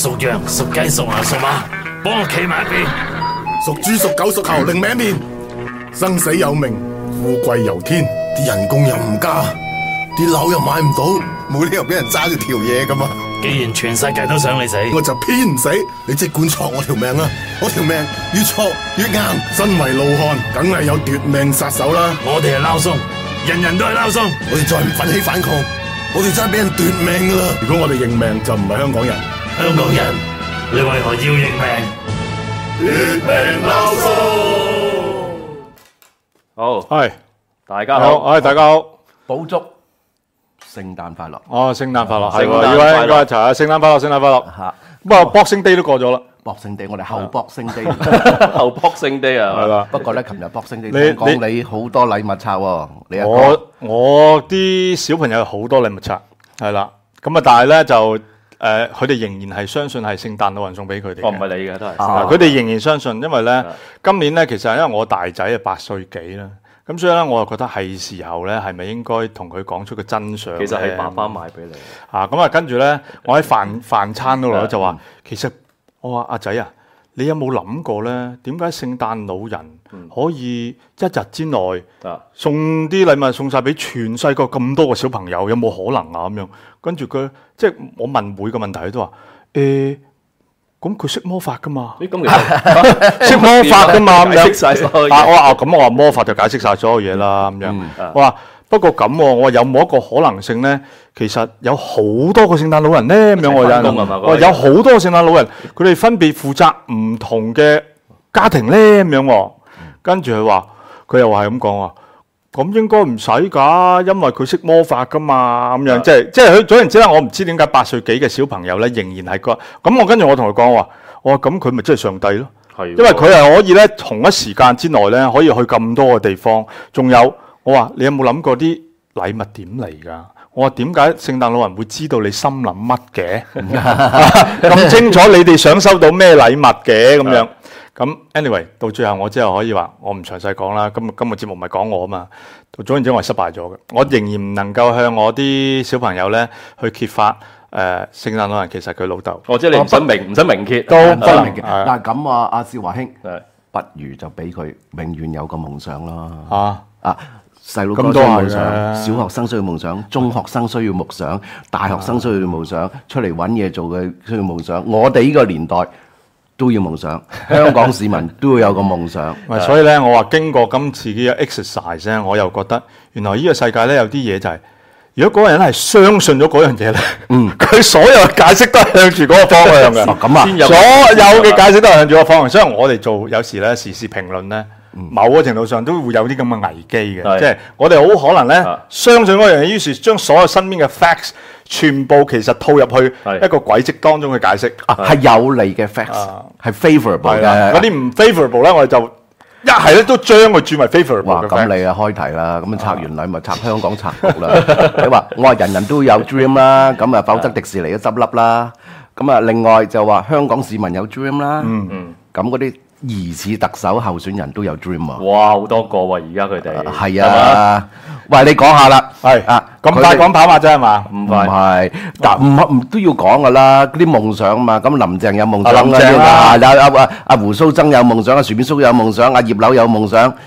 屬羊、屬雞、屬牛、屬馬，幫我企埋一邊。 屬豬、屬狗、屬猴，另名一面。生死有命，富貴由天，啲人工又唔加，啲樓又買唔到，冇理由俾人揸住條嘢噶嘛。 既然全世界都想你死， 我就偏唔死。你即管戳我條命啊！我條命越戳越硬。身為老漢，梗係有奪命殺手啦。 我哋係撈鬆，人人都係撈鬆。 我哋再唔奮起反抗，我哋真係俾人奪命噶啦！如果我哋認命，就唔係香港人。 香港人，你為何要認命？ 奪命撈鬆。 好， 係大家好， 大家好， 補足聖誕快樂。 哦，聖誕快樂，係喎， 聖誕快樂呢位應該一齊啊！聖誕快樂，聖誕快樂。 嚇， 不過 Boxing Day 都過咗啦， Boxing Day，我哋後 Boxing Day。 後 Boxing Day 啊， 係啦。 不過咧，琴日 Boxing Day 你聽講你好多禮物拆喎，你阿哥我啲小朋友有好多禮物拆，係啦。咁啊，但係咧就佢哋仍然係相信係聖誕老人送俾佢哋嘅。 哦，唔係你嘅都係。 佢哋仍然相信，因為咧今年咧其實因為我大仔啊8歲幾啦，咁所以咧我就覺得係時候咧係咪應該同佢講出個真相咧？ 其實係爸爸買俾你。 咁啊，跟住咧我喺飯餐嗰度就話，其實我話阿仔啊，你有冇諗過咧？點解聖誕老人可以一日之內送啲禮物送晒俾全世界咁多個小朋友？有冇可能啊？咁樣跟住佢即係我問每個問題，佢都話咁佢識魔法噶嘛？ 咁其實識魔法噶嘛？咁樣解釋晒所有嘢。 我話魔法就解釋晒所有嘢啦。咁樣我話不過咁，我話有冇一個可能性咧？其實有好多個聖誕老人咧。咁樣我話有好多個聖誕老人，佢哋分別負責唔同嘅家庭咧。咁樣跟住佢又話係咁講話。咁應該唔使㗎，因為佢識魔法㗎嘛，咁樣即係佢總言之啦。我唔知點解8歲幾嘅小朋友咧，仍然係個咁。我跟住我同佢講話，我話咁佢咪真係上帝咯，因為佢係可以咧同一時間之內咧可以去咁多個地方。仲有我話你有冇諗過啲禮物點嚟㗎？我話點解聖誕老人會知道你心諗乜嘅？咁清楚你哋想收到咩禮物嘅咁樣？咁 anyway 到最後我之後可以話我唔詳細講啦。今個節目唔係講我啊嘛。總言之我係失敗咗嘅。我仍然唔能夠向我啲小朋友咧去揭發聖誕老人其實佢老豆。 即係你唔使明揭都不明嘅。但係咁啊，阿少華兄，不如就俾佢永遠有個夢想啦。細路哥需要夢想，小學生需要夢想，中學生需要夢想，大學生需要夢想，出嚟揾嘢做嘅需要夢想。我哋呢個年代都要夢想，香港市民都要有個夢想。 所以咧，我話經過今次嘅 exercise 咧，我又覺得原來呢個世界咧有啲嘢就係，如果嗰個人係相信咗嗰樣嘢咧，佢所有嘅解釋都係向住嗰個方向嘅。 咁啊， 所有嘅解釋都係向住嗰個方向。所以我哋做有時咧時事評論咧，某個程度上都會有啲咁嘅危機嘅，即係我哋好可能咧相信嗰樣嘢，於是將所有身邊嘅 facts 全部其實套入去一個軌跡當中去解釋， 係有利嘅 facts，係 favourable 嘅。 嗰啲唔 favourable 咧，我哋就一係咧都將佢轉為 favourable 嘅 facts。 咁你啊開題啦，咁拆完禮物拆香港拆局啦。你話我話人人都有 dream 啦，咁啊否則迪士尼都執笠啦。咁啊另外就話香港市民有 dream 啦，咁嗰啲疑似特首候選人都有 dream 啊！ 哇，好多個喎，而家佢哋係啊！喂，你講下啦， 咁快講跑馬啫係嘛？ 唔係，但唔都要講噶啦，嗰啲夢想嘛。咁林鄭有夢想啦， 阿胡鬚曾有夢想，阿薯片叔有夢想，阿葉劉有夢想，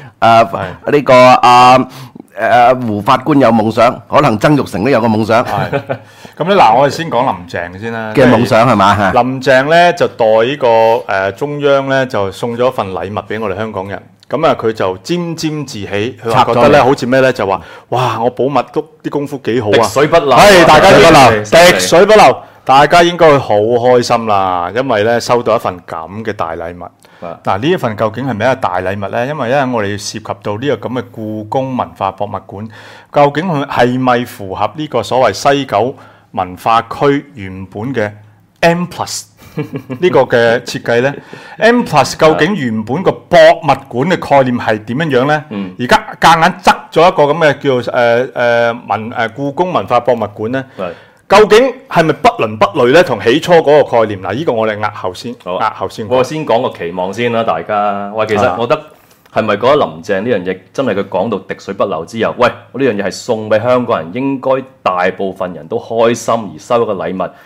胡法官有夢想，可能曾鈺成都有個夢想。 咁咧嗱，我哋先講林鄭先啦。 嘅夢想係嘛？ 林鄭咧就代呢個中央咧就送咗一份禮物俾我哋香港人。咁啊，佢就沾沾自喜，佢話覺得咧好似咩咧就話，哇！我保密都啲功夫幾好啊， 滴水不漏。 大家滴水不漏，大家應該好開心啦，因為咧收到一份咁嘅大禮物。嗱，呢一份究竟係咪一個大禮物咧？因為我哋涉及到呢個咁嘅故宮文化博物館，究竟佢係咪符合呢個所謂西九文化區原本嘅 M+ 呢個嘅設計咧？M+ 究竟原本個博物館嘅概念係點樣樣咧？而家夾硬執咗一個咁嘅叫做故宮文化博物館咧？究竟係咪不倫不類咧？同起初嗰個概念嗱，呢個我哋押後先， 我先講個期望先啦，大家。喂，其實我覺得係咪覺得林鄭呢樣嘢真係佢講到滴水不漏之後，喂，我呢樣嘢係送俾香港人，應該大部分人都開心而收一個禮物，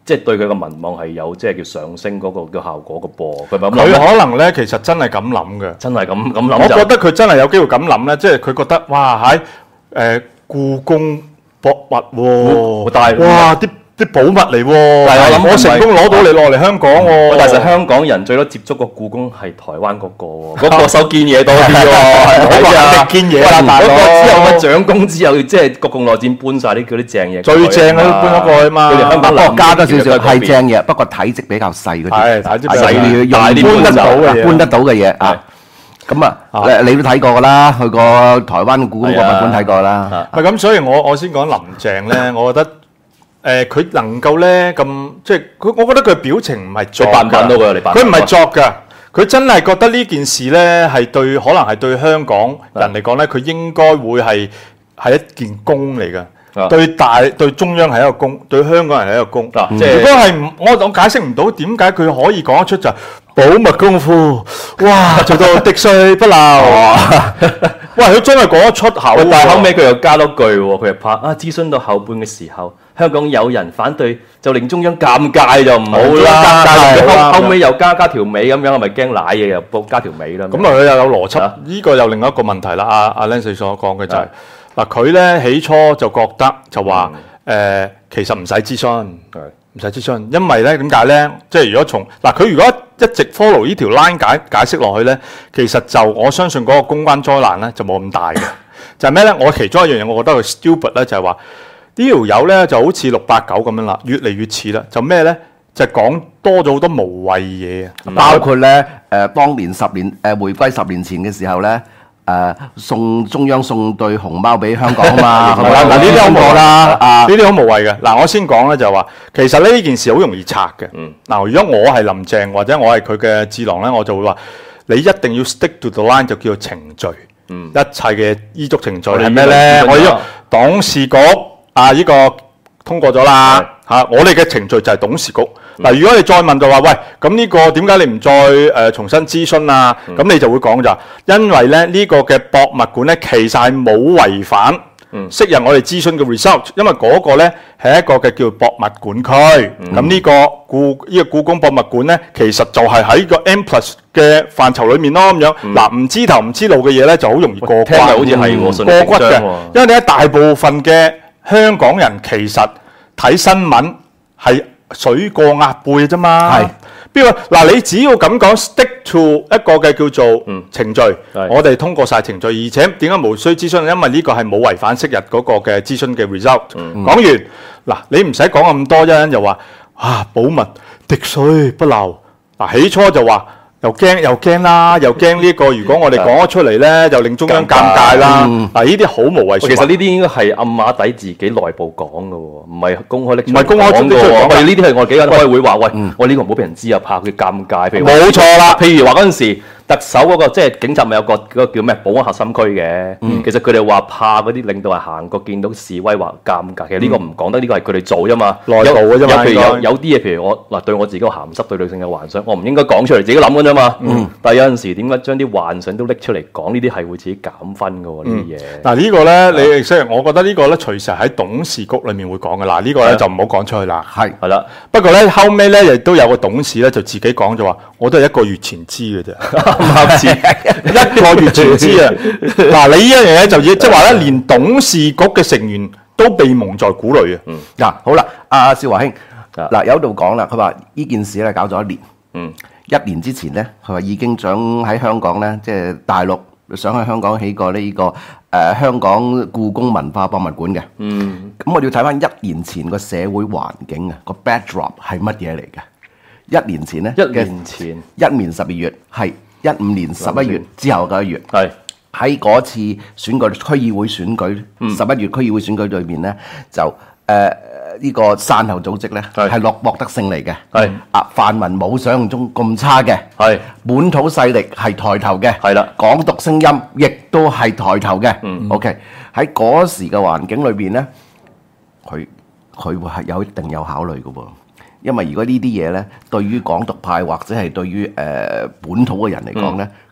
即係對佢嘅民望係有即係叫上升嗰個叫效果嘅噃。佢可能咧其實真係咁諗嘅， 真係咁諗。 我覺得佢真係有機會咁諗咧，即係佢覺得哇喺故宮博物喎，但係哇啲寶物嚟喎，但係我成功攞到你落嚟香港喎。 但係香港人最多接觸個故宮係台灣嗰個喎，嗰個收堅嘢多啲喎，係啊， 堅嘢啦，大佬。 嗰個之後嘅蔣公之後，即係國共內戰搬晒啲嗰啲正嘢， 最正嘅都搬咗過去嘛。 香港國家多少少係正嘢，不過體積比較細嗰啲， 係體積細啲搬得到嘅嘢啊。咁啊，你都睇過㗎啦，去過台灣嘅故宮博物館睇過啦。 係咁，所以我先講林鄭咧，我覺得佢能夠咧咁，即係我覺得佢表情唔係作㗎，佢唔係作㗎，佢真係覺得呢件事咧係可能係對香港人嚟講咧，佢應該會係一件功嚟㗎。對中央係一個功，對香港人係一個功。即係如果係我解釋唔到點解佢可以講得出就係保密功夫，哇做到滴水不漏。喂，佢真係講得出口。 但係後尾佢又加多句喎，佢又怕諮詢到後半嘅時候，香港有人反對，就令中央尷尬就唔好啦。後尾又加條尾咁樣，係咪驚賴嘢又加條尾啦？ 咁佢又有邏輯，呢個又另一個問題啦。阿 Lance 所講嘅就係。嗱，佢咧起初就覺得就話其實唔使諮詢，唔使諮詢，因為咧點解咧？即係如果從佢如果一直 follow 呢條 line 解釋落去咧，其實就我相信嗰個公關災難咧就冇咁大嘅。就係咩咧？我其中一樣嘢，我覺得佢 stupid 咧，就係話呢條友咧就好似689咁樣啦，越嚟越似啦。就咩咧？就講多咗好多無謂嘢啊， 包括咧當年回歸10年前嘅時候咧。中央送對熊貓俾香港啊嘛， 嗱呢啲好無謂啦，呢啲好無謂嘅。嗱，我先講咧就係話，其實呢件事好容易拆嘅。嗱，如果我係林鄭或者我係佢嘅智囊咧，我就會話你一定要 stick to the line，就叫做程序。一切嘅依足程序係咩咧？我要董事局呢個通過咗啦嚇，我哋嘅程序就係董事局。嗱，如果你再問就話，喂，咁呢個點解你唔再重新諮詢啊？咁你就會講就，因為咧呢個嘅博物館咧，其實係冇違反昔日我哋諮詢嘅 result，因為嗰個咧係一個嘅叫博物館區。咁呢個故宮博物館咧，其實就係喺個 M+ 嘅範疇裡面咯咁樣。嗱，唔知頭唔知路嘅嘢咧，就好容易過關， 好似係過骨嘅。因為你大部分嘅香港人其實睇新聞係水過鴨背啫嘛，係邊個嗱？你只要咁講 stick to 一個嘅叫做程序，我哋通過晒程序，而且點解無需諮詢？因為呢個係冇違反昔日嗰個嘅諮詢嘅 result。講完嗱，你唔使講咁多，一陣又話保密滴水不漏。嗱，起初就話又驚啦，又驚呢個如果我哋講咗出嚟咧，就令中央尷尬啦。嗱，呢啲好無謂。 其實呢啲應該係暗碼底自己內部講嘅喎，唔係公開拎出嚟講嘅喎。 唔係公開出嚟講嘅。 呢啲係我哋幾個人開會話，喂，我呢個唔好俾人知啊，怕佢尷尬。譬如冇錯啦， 譬如話嗰陣時。特首嗰個即係警察咪有個嗰個叫咩保安核心區嘅，其實佢哋話怕嗰啲領導人行過見到示威話尷尬，其實呢個唔講得，呢個係佢哋做啫嘛，內部嘅啫嘛。有啲嘢，譬如我嗱對我自己個鹹濕對女性嘅幻想，我唔應該講出嚟，自己諗嘅啫嘛。但係有陣時點解將啲幻想都拎出嚟講？呢啲係會自己減分嘅喎，呢啲嘢。嗱呢個咧，你即係我覺得呢個咧，隨時喺董事局裡面會講嘅。嗱呢個咧就唔好講出去啦。 係啦， 不過咧後尾咧亦都有個董事咧就自己講咗話，我都係1個月前知嘅啫。1個月前知啊！嗱，你呢一樣嘢就即係話咧，連董事局嘅成員都被蒙在鼓裏啊！ 嗱，好啦，阿少華兄，嗱有度講啦，佢話呢件事咧搞咗1年，1年之前咧，佢話已經想喺香港咧，即係大陸想喺香港起個呢個香港故宮文化博物館嘅。咁我哋要睇翻1年前個社會環境啊，個 backdrop 係乜嘢嚟嘅？1年前咧，一年12月係。15年11月之後嘅1月，係喺嗰次選舉區議會選舉11月區議會選舉裏面咧，就呢個山後組織咧係獲得勝利嘅，係泛民冇想象中咁差嘅，係本土勢力係抬頭嘅，係啦，港獨聲音亦都係抬頭嘅。OK 喺嗰時嘅環境裏邊咧，佢會係一定有考慮嘅喎。因為如果呢啲嘢咧，對於港獨派或者係對於本土嘅人嚟講咧，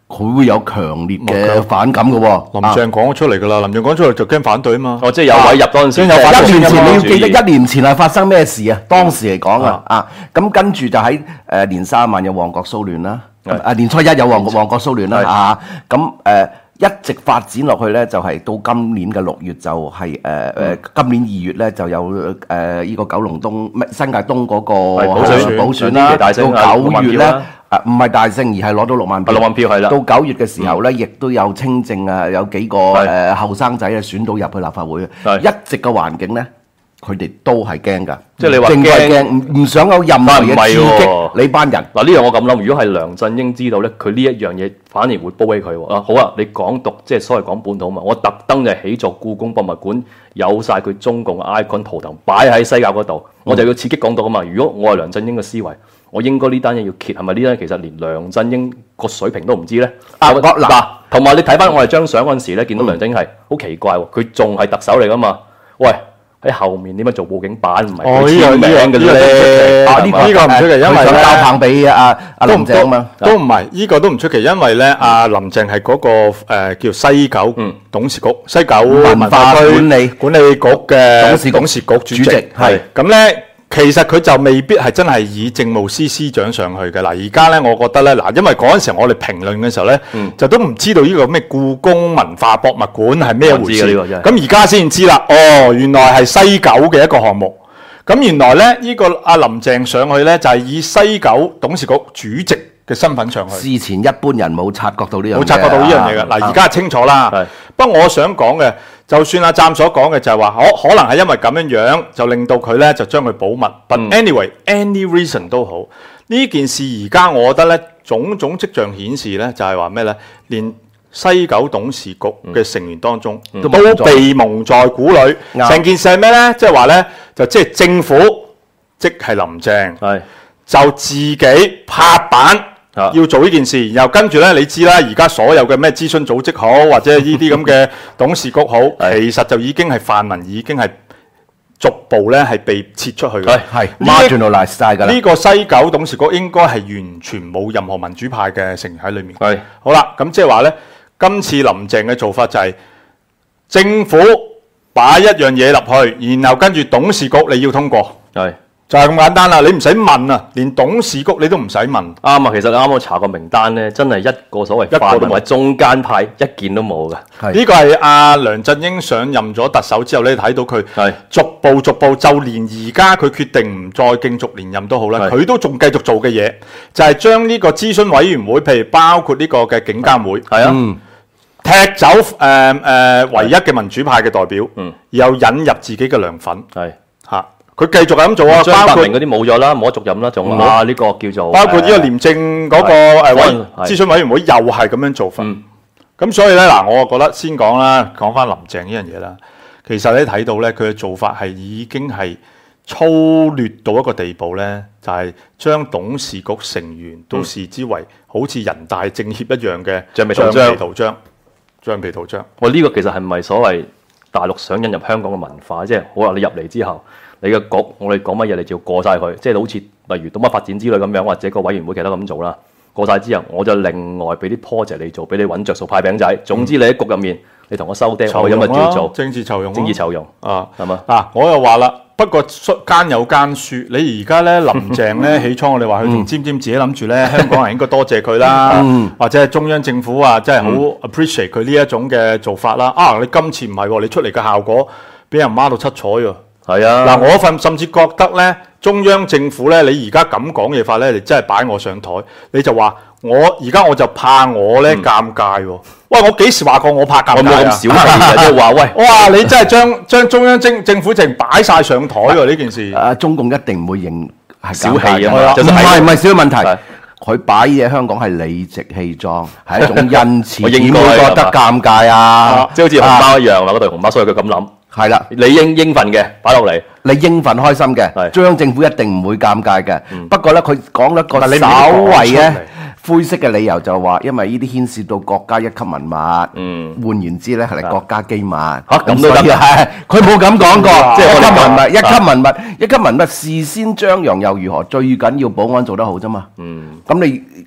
佢會有強烈嘅反感嘅喎。 林鄭講咗出嚟㗎啦，林鄭講出嚟就驚反對啊嘛。 即係有位入嗰陣時， 一年前你要記得一年前係發生咩事啊？當時嚟講咁跟住就喺年30晚有旺角騷亂啦，年初一有旺角騷亂啦一直發展落去咧，就係到今年嘅6月就係今年2月咧就有呢個九龍東新界東嗰個補選啦，到9月咧唔係大勝，而係攞到6萬票。6萬票係啦。到9月嘅時候咧，亦都有清正有幾個後生仔選到入去立法會。一直嘅環境咧，佢哋都係驚㗎。即係你話驚，唔想有任何嘢刺激你班人。 嗱呢樣我咁諗，如果係梁振英知道咧，佢呢一樣嘢反而會煲起佢喎。好啊，你港獨即係所謂講本土嘛，我特登就起座故宮博物館，有晒佢中共嘅 icon 圖騰擺喺西九嗰度，我就要刺激港獨啊嘛。如果我係梁振英嘅思維，我應該呢單嘢要揭，係咪呢單其實連梁振英個水平都唔知咧？同埋你睇翻我哋張相嗰陣時咧，見到梁振英係好奇怪喎，佢仲係特首嚟噶嘛？喂！喺後面點樣做佈景板唔係佢簽名嘅咧？ 呢個唔出奇，因為交棒俾阿林鄭嘛， 都唔係呢個都唔出奇，因為咧阿林鄭係嗰個叫西九董事局、西九文化區管理局嘅董事局主席係咁咧。其實佢就未必係真係以政務司司長上去嘅嗱，而家咧我覺得咧嗱，因為嗰陣時我哋評論嘅時候咧，就都唔知道呢個咩故宮文化博物館係咩回事，咁而家先知啦，原來係西九嘅一個項目，咁原來咧呢個阿林鄭上去咧就係以西九董事局主席嘅身份上去， 事前一般人冇察覺到呢樣嘢， 冇察覺到呢樣嘢嘅嗱，而家清楚啦。不過我想講嘅，就算阿湛所講嘅就係話，可能係因為咁樣樣，就令到佢咧就將佢保密。But anyway，any reason 都好，呢件事而家我覺得咧，種種跡象顯示咧，就係話咩咧，連西九董事局嘅成員當中都被蒙在鼓裏。成件事係咩咧？即係話咧，就即係政府，即係林鄭，就自己拍板。要做呢件事，然後跟住咧，你知啦，而家所有嘅咩諮詢組織好，或者呢啲咁嘅董事局好，其實就已經係泛民，已經係逐步咧係被撤出去嘅。 係 marginalize 晒㗎啦。 呢個西九董事局應該係完全冇任何民主派嘅成員喺裏面。係好啦，咁即係話咧，今次林鄭嘅做法就係政府擺一樣嘢入去，然後跟住董事局你要通過。係。就係咁簡單啦，你唔使問啊，連董事局你都唔使問。啱啊，其實啱我查個名單咧，真係一個所謂泛民或者中間派一件都冇嘅。 呢個係阿梁振英上任咗特首之後咧，睇到佢逐步，就連而家佢決定唔再競逐連任都好啦，佢都仲繼續做嘅嘢，就係將呢個諮詢委員會，譬如包括呢個嘅警監會，踢走唯一嘅民主派嘅代表，然後引入自己嘅梁粉，嚇。佢繼續係咁做啊， 包括嗰啲冇咗啦，冇得續任啦，仲呢個叫做包括呢個廉政嗰個諮詢委員會又係咁樣做法。咁所以咧嗱，我覺得先講啦，講翻林鄭呢樣嘢啦。其實你睇到咧，佢嘅做法係已經係粗劣到一個地步咧，就係將董事局成員都視之為好似人大政協一樣嘅橡皮圖章。 喂，呢個其實係唔係所謂大陸想引入香港嘅文化？即係好啦，你入嚟之後。你嘅局，我哋講乜嘢，你就要過晒佢，即係好似例如東北發展之類咁樣，或者個委員會其他咁做啦。過晒之後，我就另外俾啲 project 你做，俾你揾着數派餅仔。總之你喺局入面，你同我收爹，我有乜要做？ 政治酬庸啊，係嘛？ 嗱，我又話啦，不過間有間輸。你而家咧林鄭咧起初我哋話佢同尖自己諗住咧，香港人應該多謝佢啦，或者係中央政府啊，真係好 appreciate 佢呢一種嘅做法啦。你今次唔係喎，你出嚟嘅效果俾人孖到七彩喎。 係啊！ 嗱，我甚至覺得咧，中央政府咧，你而家咁講嘢法咧，你真係擺我上台，你就話而家我就怕我咧尷尬喎。喂，我幾時話過我怕尷尬啊？我冇咁小氣啊！即係話喂，哇！你真係將中央政府淨擺晒上台喎呢件事。 中共一定唔會認係小氣啊！ 唔係小問題，佢擺嘢香港係理直氣壯，係一種恩賜，點會覺得尷尬啊？ 即係好似紅包一樣啦，嗰隊紅包，所以佢咁諗。係啦，你應份嘅擺落嚟， 你應份開心嘅，中央政府一定唔會尷尬嘅。不過咧，佢講一個稍為咧灰色嘅理由就話，因為呢啲牽涉到國家一級文物，換言之咧係國家機密。咁都得嘅，佢冇咁講過。即係一級文物事先張揚又如何？最緊要保安做得好啫嘛。咁你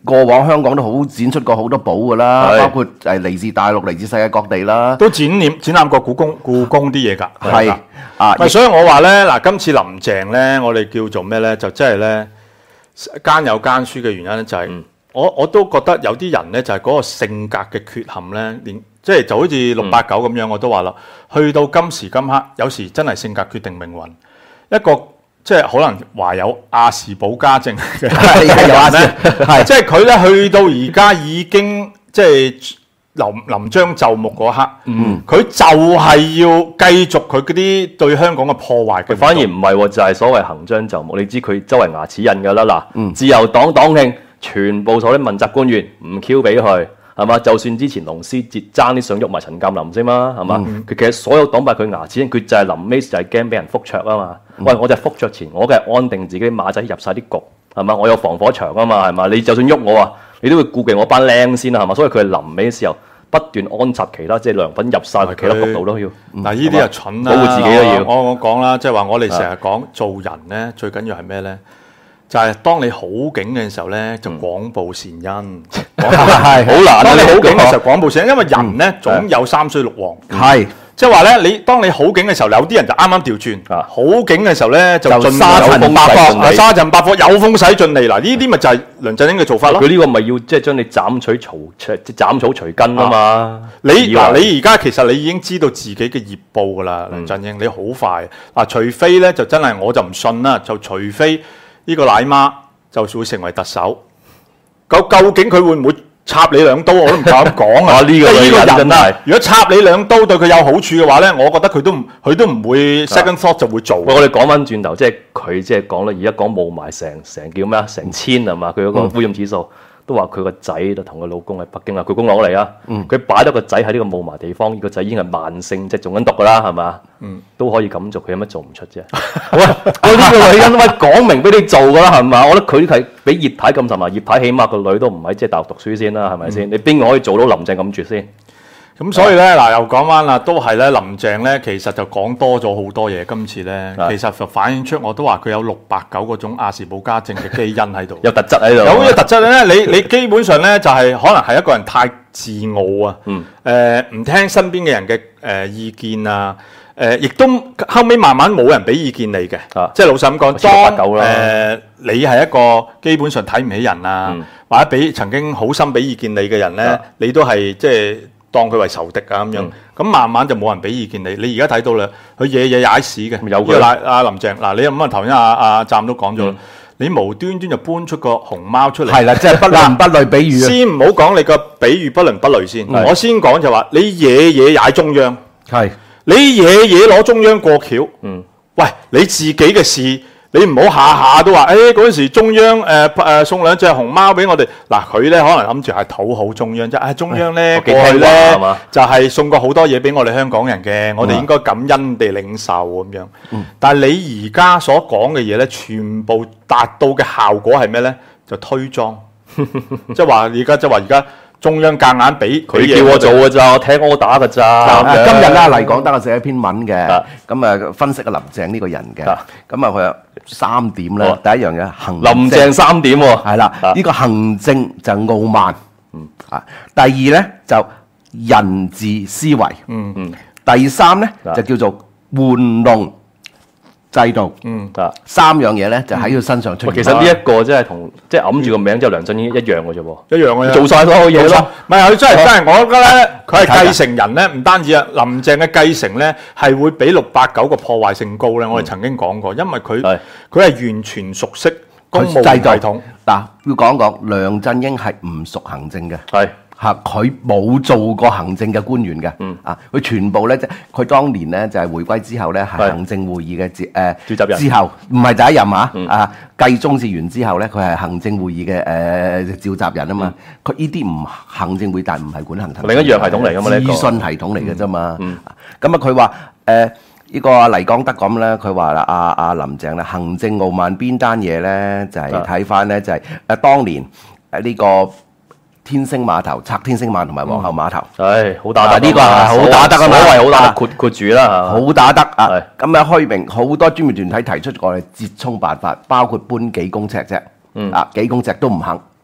過往香港都好展出過好多寶㗎啦，包括嚟自大陸、嚟自世界各地啦， 都展覽過故宮啲嘢㗎。 係所以我話咧嗱，今次林鄭咧，我哋叫做咩咧？就真係咧奸有奸輸嘅原因咧，就係我都覺得有啲人咧就係嗰個性格嘅缺陷咧，即係就好似689咁樣，我都話啦，去到今時今刻，有時真係性格決定命運。一個即係可能話有亞氏保加症嘅人咧，即係佢咧去到而家已經即係臨將就木嗰刻，佢就係要繼續佢嗰啲對香港嘅破壞嘅。 反而唔係喎，就係所謂行將就木。你知佢周圍牙齒印㗎啦，嗱，自由黨黨慶全部所有啲問責官員唔 Q 俾佢。係嘛？就算之前龍獅節爭啲想喐埋陳鑑林啫嘛，係嘛？佢其實所有黨派佢牙齒，佢就係臨尾就係驚俾人覆桌啊嘛。喂，我就係覆桌前，我梗係安定自己馬仔入晒啲局，係嘛？我有防火牆啊嘛，係嘛？你就算喐我啊，你都會顧忌我班靚先啊，係嘛？所以佢係臨尾嘅時候不斷安插其他即係良粉入晒去其他局度都要。 嗱，呢啲就蠢啦， 保護自己都要。 我講啦，即係話我哋成日講做人咧，最緊要係咩咧？就係當你好景嘅時候咧，就廣報善因，係好難。當你好景嘅時候廣報善因，因為人咧總有三衰六旺，係即係話咧，你當你好景嘅時候，有啲人就啱啱調轉，好景嘅時候咧就沙塵百貨，沙塵百貨有風使盡利。嗱，呢啲咪就係梁振英嘅做法咯。 佢呢個咪要即係將你斬草除根啊嘛。 你而家其實你已經知道自己嘅業報㗎啦，梁振英你好快嗱，除非咧就真係我就唔信啦，就除非。呢個奶媽就會成為特首，究竟佢會唔會插你兩刀？我都唔夠膽講啊！呢個人啊，如果插你兩刀對佢有好處嘅話咧，我覺得佢都唔會 second thought 就會做。 我哋講翻轉頭，即係佢即係講啦，而家講霧霾成叫咩啊？成千係嘛？佢嗰個污染指數。都話佢個仔就同佢老公喺北京啊，佢公攞嚟啊，佢擺得個仔喺呢個霧霾地方，個仔已經係慢性即係中緊毒噶啦，係嘛？都可以咁做，佢有乜做唔出啫？喂，我呢個女人喂講明俾你做噶啦，係嘛？我覺得佢係比葉太咁神啊，葉太起碼個女都唔喺即係大學讀書先啦，係咪先？你邊個可以做到林鄭咁絕先？ 咁所以咧嗱，又講翻啦，都係咧林鄭咧，其實就講多咗好多嘢。今次咧，其實就反映出我都話佢有689嗰種亞氏保加症嘅基因喺度， 有特質喺度。 有特質咧，你基本上咧就係可能係一個人太自傲啊，唔聽身邊嘅人嘅意見啊，亦都後尾慢慢冇人俾意見你嘅，即係老實咁講，當你係一個基本上睇唔起人啊，或者曾經好心俾意見你嘅人咧，你都係即係。當佢為仇敵啊咁樣，咁慢慢就冇人俾意見你。你而家睇到啦，佢嘢踩屎嘅。有佢阿林鄭嗱，你咁啊頭先阿湛都講咗，你無端端就搬出個熊貓出嚟， 係啦，即係不倫不類比喻。 先唔好講你個比喻不倫不類先，我先講就話你嘢踩中央，係你嘢攞中央過橋，喂你自己嘅事。你唔好下下都話，嗰陣時中央送兩隻熊貓俾我哋，嗱佢咧可能諗住係討好中央啫，中央咧過去咧就係送過好多嘢俾我哋香港人嘅，我哋應該感恩地領受咁樣。但係你而家所講嘅嘢咧，全部達到嘅效果係咩咧？就推裝，即係話而家。中央夾硬俾佢叫我做嘅咋，我聽我打嘅咋。 今日啦，黎廣德寫一篇文嘅，咁啊分析阿林鄭呢個人嘅，咁啊佢有3點咧。第一樣嘢行林鄭3點喎， 係啦，呢個行政就傲慢，第二咧就人治思維，第3咧就叫做玩弄制度，3樣嘢咧就喺佢身上出現。 其實呢一個真係同即係揞住個名之後梁振英一樣嘅啫喎， 一樣嘅， 做晒所有嘢咯。 唔係佢真係，我覺得咧，佢係繼承人咧，唔單止啊，林鄭嘅繼承咧係會比689個破壞性高咧。我哋曾經講過，因為佢係完全熟悉公務系統。 嗱，要講講梁振英係唔熟行政嘅， 係。 佢冇做過行政嘅官員嘅，佢全部咧即係佢當年咧就係回歸之後咧係行政會議嘅召集人， 之後唔係第一任繼鍾志源之後咧佢係行政會議嘅召集人啊嘛，佢呢啲唔行政會，但唔係管行政， 另一樣系統嚟㗎嘛，呢個諮詢系統嚟嘅啫嘛，咁佢話呢個黎廣德咁咧，佢話啦阿林鄭咧行政傲慢邊單嘢咧就係睇翻咧就係當年呢個。天星碼頭拆天星碼同埋皇后碼頭， 好打得，呢個係好打得啊嘛，所謂好打得括住啦， 好打得啊！咁啊開明好多專業團體提出過嚟折衷辦法，包括搬幾公尺啫，幾公尺都唔肯。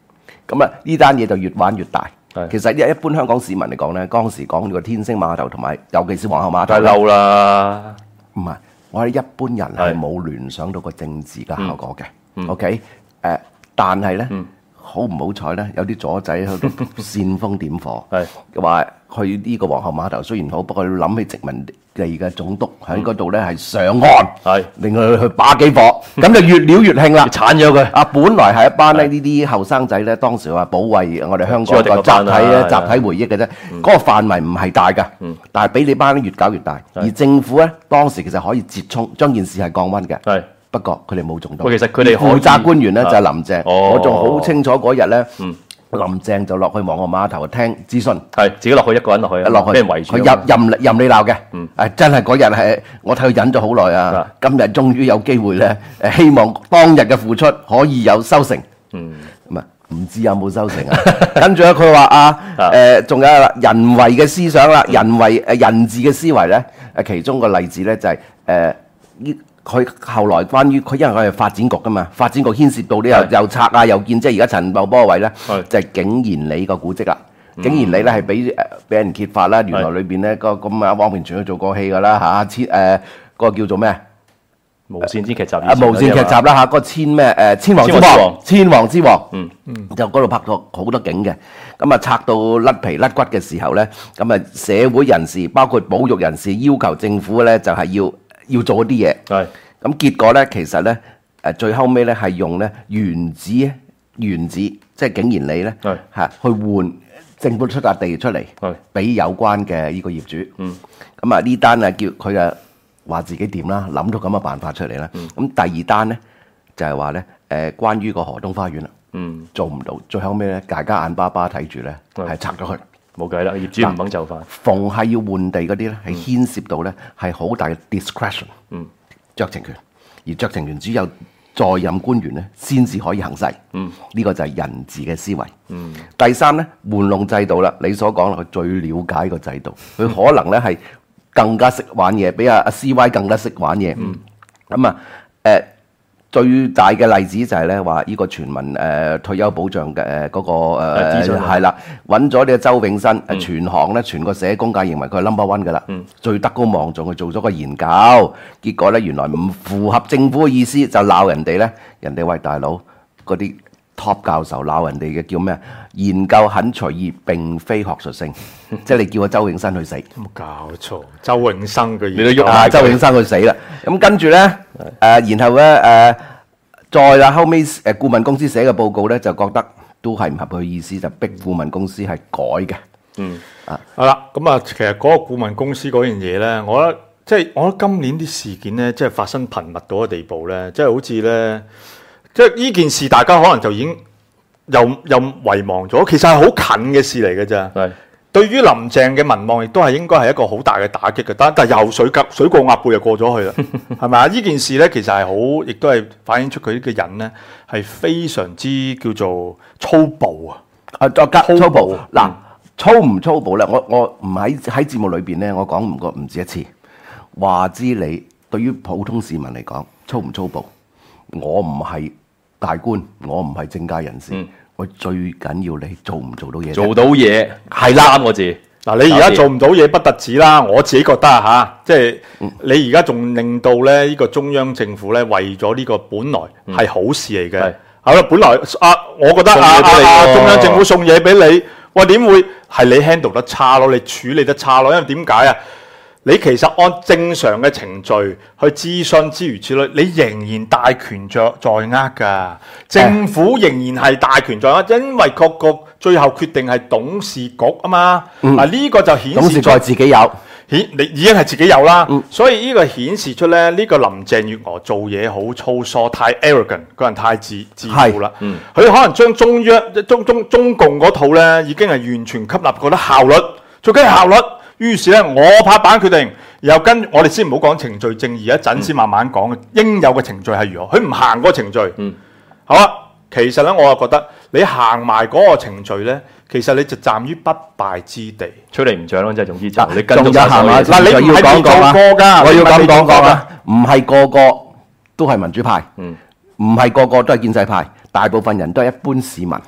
咁啊呢單嘢就越玩越大。其實一般香港市民嚟講咧，當時講呢個天星碼頭同埋尤其是皇后碼頭， 梗係嬲啦。 唔係，我哋一般人係冇聯想到個政治嘅效果嘅。OK， 但係咧，好唔好彩咧？有啲左仔喺度煽風點火，話去呢個皇后碼頭雖然好，不過要諗起殖民地嘅總督喺嗰度咧係上岸，令佢去把幾火，咁就越撩越興啦， 鏟咗佢。 本來係一班咧呢啲後生仔咧，當時話保衞我哋香港個集體回憶嘅啫，嗰個範圍唔係大㗎，但係俾你班越搞越大，而政府咧當時其實可以折衝，將件事係降溫嘅。不過佢哋冇做到。 其實佢哋負責官員咧就係林鄭，我仲好清楚嗰日咧，林鄭就落去皇后碼頭聽諮詢， 自己落去一個人落去，俾人圍住， 佢任你鬧嘅，真係嗰日係我睇佢忍咗好耐啊！今日終於有機會咧，希望當日嘅付出可以有收成。唔知有冇收成啊？跟住咧，佢話仲有人為嘅思想啦，人治嘅思維咧，其中個例子咧就係佢後來關於佢，因為佢係發展局噶嘛，發展局牽涉到啲又拆啊又建，即係而家陳茂波位咧，就係景賢里個古蹟啦。景賢里咧係俾人揭發啦，原來裏邊咧咁啊汪明荃去做過戲噶啦嚇，嗰個叫做咩無線之劇集無線劇集啦嚇，嗰個千王之王，就嗰度拍過好多景嘅。咁啊拆到甩皮甩骨嘅時候咧，咁啊社會人士包括保育人士要求政府咧就係要做啲嘢，咁結果咧，其實咧，最後尾咧係用咧原址，即係景賢里咧，去換政府出笪地出嚟，俾有關嘅呢個業主。咁啊呢單啊叫佢啊話自己掂啦，諗到咁嘅辦法出嚟啦。咁第二單咧就係話咧，關於個河東花園啦，做唔到，最後尾咧大家眼巴巴睇住咧，係拆咗佢。 冇計啦，業主唔肯就範。 逢係要換地嗰啲咧，係牽涉到咧係好大嘅 discretion，酌情權，而酌情權只有在任官員咧先至可以行使。呢個就係人治嘅思維。第三咧，玩弄制度啦，你所講啦，佢最了解個制度，佢可能咧係更加識玩嘢，比阿 CY 更加識玩嘢。咁啊最大嘅例子就係咧話呢個全民退休保障嘅嗰個係啦，揾咗呢個周永新，全行咧全個社工界認為佢係 number one 㗎啦，最德高望重，佢做咗個研究，結果咧原來唔符合政府嘅意思，就鬧人哋咧，人哋喂大佬嗰啲 top 教授鬧人哋嘅叫咩？研究很隨意，並非學術性，即係你叫個周永新去死， 冇搞錯，周永生嘅你都喐周永生去死啦。咁跟住咧然後咧再啦，後尾顧問公司寫嘅報告咧，就覺得都係唔合佢意思，就逼顧問公司係改嘅。 好啦，咁啊，其實嗰個顧問公司嗰樣嘢咧，我覺得今年啲事件咧，即係發生頻密到嘅地步咧，即係好似咧，即係呢件事大家可能就已經又遺忘咗，其實係好近嘅事嚟嘅咋。對於林鄭嘅民望亦都係應該係一個好大嘅打擊嘅，但係又水過鴨背就過咗去啦，係咪啊？呢件事咧其實係好，亦都係反映出佢呢個人咧係非常之叫做粗暴啊！ 粗暴嗱，粗唔粗暴咧？我唔喺節目裏邊咧，我講唔止一次，話知你對於普通市民嚟講粗唔粗暴？我唔係大官，我唔係政界人士。我最緊要你做唔做到嘢？ 做到嘢係啦，3個字。 嗱，你而家做唔到嘢不特止啦，我自己覺得即係你而家仲令到咧呢個中央政府咧為咗呢個本來係好事嚟嘅。好啦，本來我覺得中央政府送嘢俾你，喂點會係你 handle 得差咯？你處理得差咯？因為點解啊？你其實按正常嘅程序去諮詢之如此類，你仍然大權在握㗎。政府仍然係大權在握，因為個最後決定係董事局啊嘛。呢個就顯示董事局自己有， 你已經係自己有啦。所以呢個顯示出咧，呢個林鄭月娥做嘢好粗疏，太 arrogant， 個人太自負啦。佢可能將中共嗰套咧，已經係完全吸納，覺得效率最緊係效率。於是咧，我拍板決定，又跟我哋先唔好講程序正義，一陣先慢慢講應有嘅程序係如何。佢唔行嗰個程序，好啦。其實咧，我又覺得你行埋嗰個程序咧，其實你就站於不敗之地， 吹你唔漲咯，即係總之就你跟足晒所有。嗱，你唔係未做過㗎，我要咁講啊，唔係個個都係民主派，唔係個個都係建制派，大部分人都係一般市民。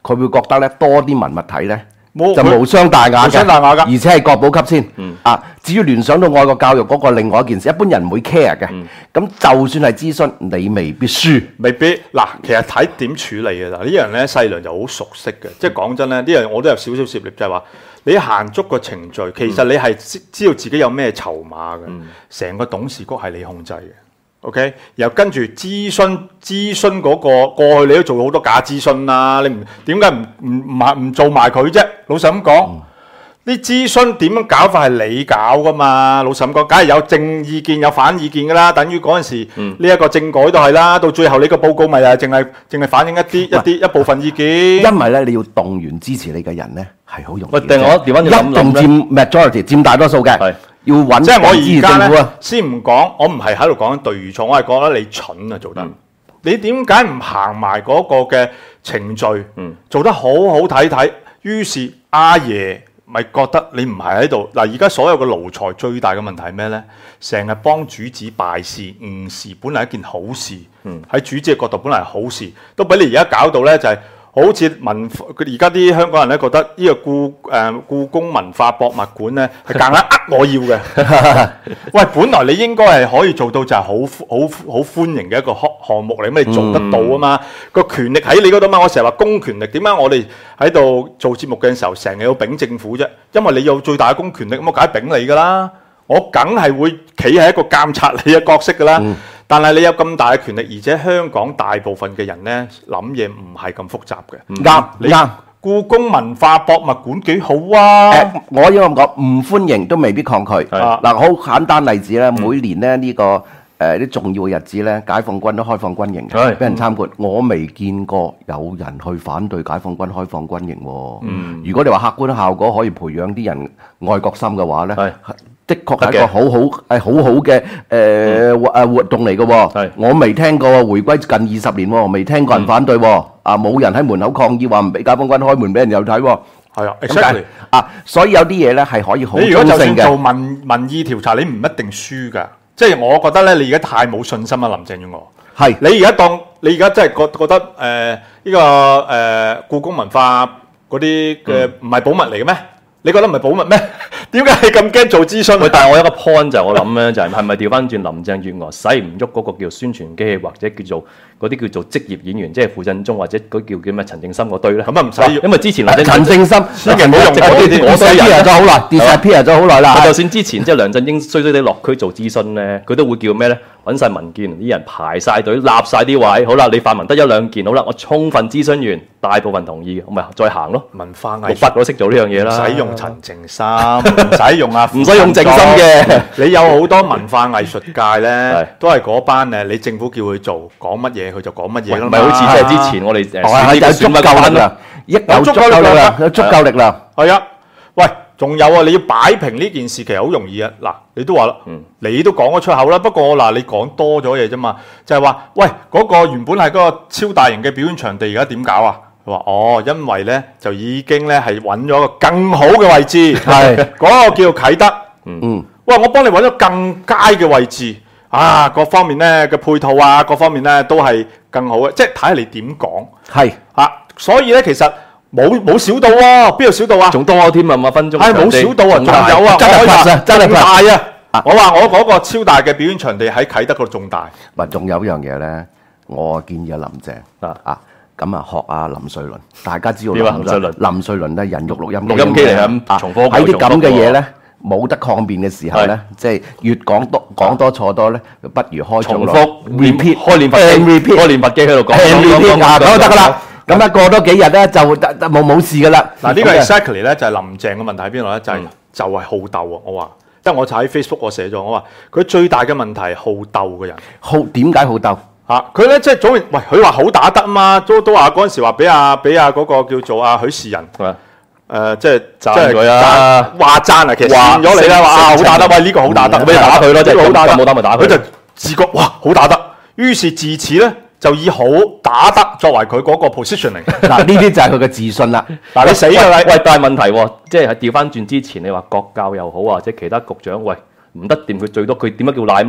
佢會覺得咧多啲文物睇咧。就無傷大雅嘅，而且係國寶級先。至於聯想到愛國教育嗰個另外一件事，一般人唔會 care 嘅。咁就算係諮詢，你未必輸， 未必。嗱，其實睇點處理嘅啦。呢樣咧，細良就好熟悉嘅。即係講真咧，呢樣我都有少少涉獵，就係話你行足個程序，其實你係知道自己有咩籌碼嘅。成個董事局係你控制嘅。OK， 然後跟住諮詢嗰個過去你都做好多假諮詢啦，你唔點解唔做埋佢啫？老實咁講，啲諮詢點樣搞法係你搞噶嘛？老實咁講，梗係有正意見有反意見噶啦。等於嗰陣時呢一個政改都係啦，到最後你個報告咪係淨係反映一部分意見。 因為咧你要動員支持你嘅人咧係好容易。 我調翻轉諗諗咧， 一定佔 majority 佔大多數嘅。要揾即係我而家咧，先唔講，我唔係喺度講緊對與錯，我係覺得你蠢啊做得。你點解唔行埋嗰個嘅程序，做得好好睇？於是阿爺咪覺得你唔係喺度嗱。而家所有嘅奴才最大嘅問題係咩咧？成日幫主子敗事誤事，本嚟一件好事。喺主子嘅角度，本嚟係好事，都俾你而家搞到咧就係。好似佢而家啲香港人咧覺得呢個故宮文化博物館咧係夾硬我要嘅。喂，本來你應該係可以做到就係好歡迎嘅一個項目嚟，咁你做得到啊嘛？個權力喺你嗰度嘛。我成日話公權力，點解我哋喺度做節目嘅時候成日要秉政府啫？因為你有最大嘅公權力，咁我梗係秉你噶啦。我梗係會企喺一個監察你嘅角色噶啦。但係你有咁大嘅權力，而且香港大部分嘅人咧諗嘢唔係咁複雜嘅。啱，故宮文化博物館幾好啊！ 我應該咁講，唔歡迎都未必抗拒。嗱，好簡單例子咧，每年咧呢個啲重要嘅日子咧，解放軍都開放軍營嘅，俾人參觀。我未見過有人去反對解放軍開放軍營喎。如果你話客觀效果可以培養啲人愛國心嘅話咧，的確係一個好好嘅活動嚟嘅喎。我未聽過回歸近20年喎，未聽過人反對喎。冇人喺門口抗議話唔俾解放軍開門俾人又睇喎。 係啊，exactly。 所以有啲嘢咧係可以好中性嘅。 你如果就算做民意調查，你唔一定輸㗎。即係我覺得咧，你而家太冇信心啦，林鄭月娥。係你而家真係覺得呢個故宮文化嗰啲嘅唔係寶物嚟嘅咩？你覺得唔係寶物咩？點解係咁驚做諮詢？ 但係我有一個 point 就係我諗咧，就係咪調翻轉林鄭月娥使唔喐嗰個叫宣傳機器，或者叫做嗰啲叫做職業演員，即係傅振中或者嗰叫咩陳正深嗰堆咧？ 咁啊唔使， 因為之前陳正深千祈唔好用嗰堆人咗好耐 disappear 咗好耐啦。 就算之前即係梁振英衰地落區做諮詢咧，佢都會叫咩咧？揾晒民建啲人排晒隊，立晒啲位，好啦，你泛民得1-2件，好啦，我充分諮詢完，大部分同意，我咪再行咯。 文化藝術 6筆都識做呢樣嘢啦， 唔使用陳正深，唔使用唔使用正心嘅。 你有好多文化藝術界咧，都係嗰班你政府叫佢做講乜嘢，佢就講乜嘢咯。 唔係好似即係之前我哋有足夠力量，有足夠力量，有足夠力量。 係啊，喂。仲有啊！你要擺平呢件事其實好容易啊！嗱，你都話啦，你都講咗出口啦。不過嗱，你講多咗嘢啫嘛，就係話，喂，嗰個原本係嗰個超大型嘅表演場地，而家點搞啊？佢話哦，因為咧就已經咧係揾咗個更好嘅位置，係嗰個叫啟德。喂，我幫你揾咗更佳嘅位置啊！各方面咧嘅配套啊，各方面咧都係更好嘅，即係睇下你點講。係啊，所以咧其實。冇少到喎，邊有少到啊？ 仲多添啊，5分鐘。 係冇少到啊，仲有啊，真係大啊！我話我嗰個超大嘅表演場地喺啟德嗰度仲大。 唔係，仲有一樣嘢咧，我建議阿林鄭咁啊學阿林瑞麟，大家知道林瑞麟咧人肉錄音機嚟咁重複喺啲咁嘅嘢咧，冇得抗辯嘅時候咧，即係越講多錯多咧，不如開重複 repeat 開練佛機喺度講講得噶啦。咁啊過多幾日咧就冇事噶啦。 嗱呢個 exactly 咧就係林鄭嘅問題喺邊度咧？就係好鬥啊！我話，即係我就喺 Facebook 我寫咗，我話佢最大嘅問題係好鬥嘅人。 點解好鬥？ 佢咧即係總喂，佢話好打得嘛，都話嗰陣時話俾嗰個叫做許仕仁即係讚佢啊， 話讚啊，其實讚咗你啦，話好打得，喂呢個好打得，俾打佢咯，即係好打得，冇打咪打佢。佢就自覺哇好打得，於是自此咧。就以好打得作為佢嗰個 positioning。 嗱，呢啲就係佢嘅自信啦。 嗱，你死啦！ 喂，但係問題喎，即係調翻轉之前，你話國教又好或者其他局長，喂唔得掂，佢最多佢點解叫奶媽？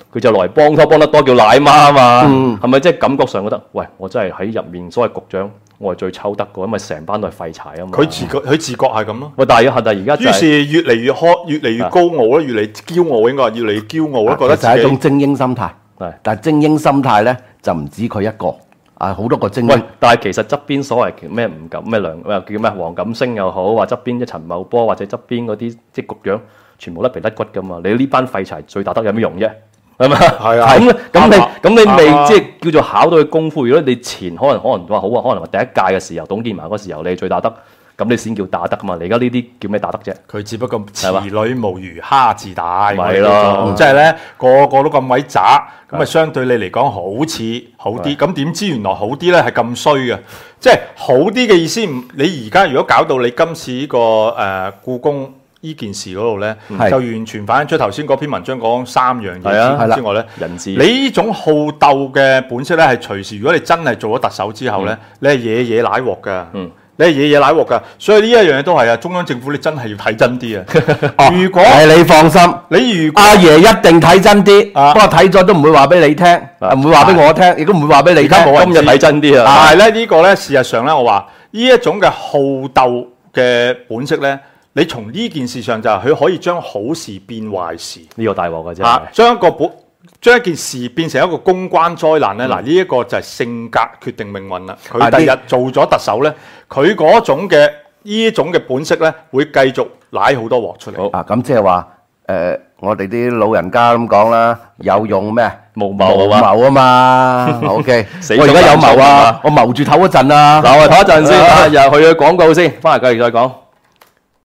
佢就來幫得多叫奶媽啊嘛，係咪即係感覺上覺得，喂，我真係喺入面所謂局長，我係最抽得嘅，因為成班都係廢柴啊嘛。佢自覺係咁咯。 喂，但係而家於是越嚟越越嚟越高傲啦，越嚟越驕傲應該話越嚟越驕傲啦，覺得自己就係一種精英心態。但係精英心態咧就唔止佢一個。好多個精英， 但係其實側邊所謂咩唔敢咩梁叫咩黃錦星又好，或側邊一陳茂波或者側邊嗰啲即係局長，全部甩皮甩骨噶嘛。你呢班廢柴最打得有咩用啫？係咪？係啊。咁你未即係叫做考到佢功夫。如果你前可能話好啊，可能話第一屆嘅時候，董建華嗰時候你最打得，咁你先叫打得噶嘛。你而家呢啲叫咩打得啫？ 佢只不過池裏無魚蝦自大， 咪咯。 即係咧個個都咁鬼渣。咁啊，相對你嚟講好似好啲，咁點知原來好啲咧係咁衰嘅，即係好啲嘅意思。你而家如果搞到你今次呢個故宮呢件事嗰度咧，就完全反映出頭先嗰篇文章講3樣嘢之外咧，你呢種好鬥嘅本色咧，係隨時如果你真係做咗特首之後咧，你係嘢奶鑊㗎。你係嘢奶鑊㗎，所以呢一樣嘢都係啊！中央政府你真係要睇真啲啊！如果你放心，阿爺一定睇真啲，不過睇咗都唔會話俾你聽，唔會話俾我聽，亦都唔會話俾你聽。 今日睇真啲啊！ 但係咧呢個咧事實上咧，我話呢一種嘅好鬥嘅本色咧，你從呢件事上就係佢可以將好事變壞事。 呢個大鑊㗎啫！ 將一件事變成一個公關災難咧，嗱呢一個就係性格決定命運啦。佢第日做咗特首咧，佢嗰種嘅呢種嘅本色咧，會繼續舐好多鑊出嚟。 咁即係話我哋啲老人家咁講啦，有用咩？ 無謀啊嘛。OK， 我而家有謀啊，我謀住唞一陣啊。 嗱，我哋唞一陣先，又去廣告先，翻嚟繼續再講。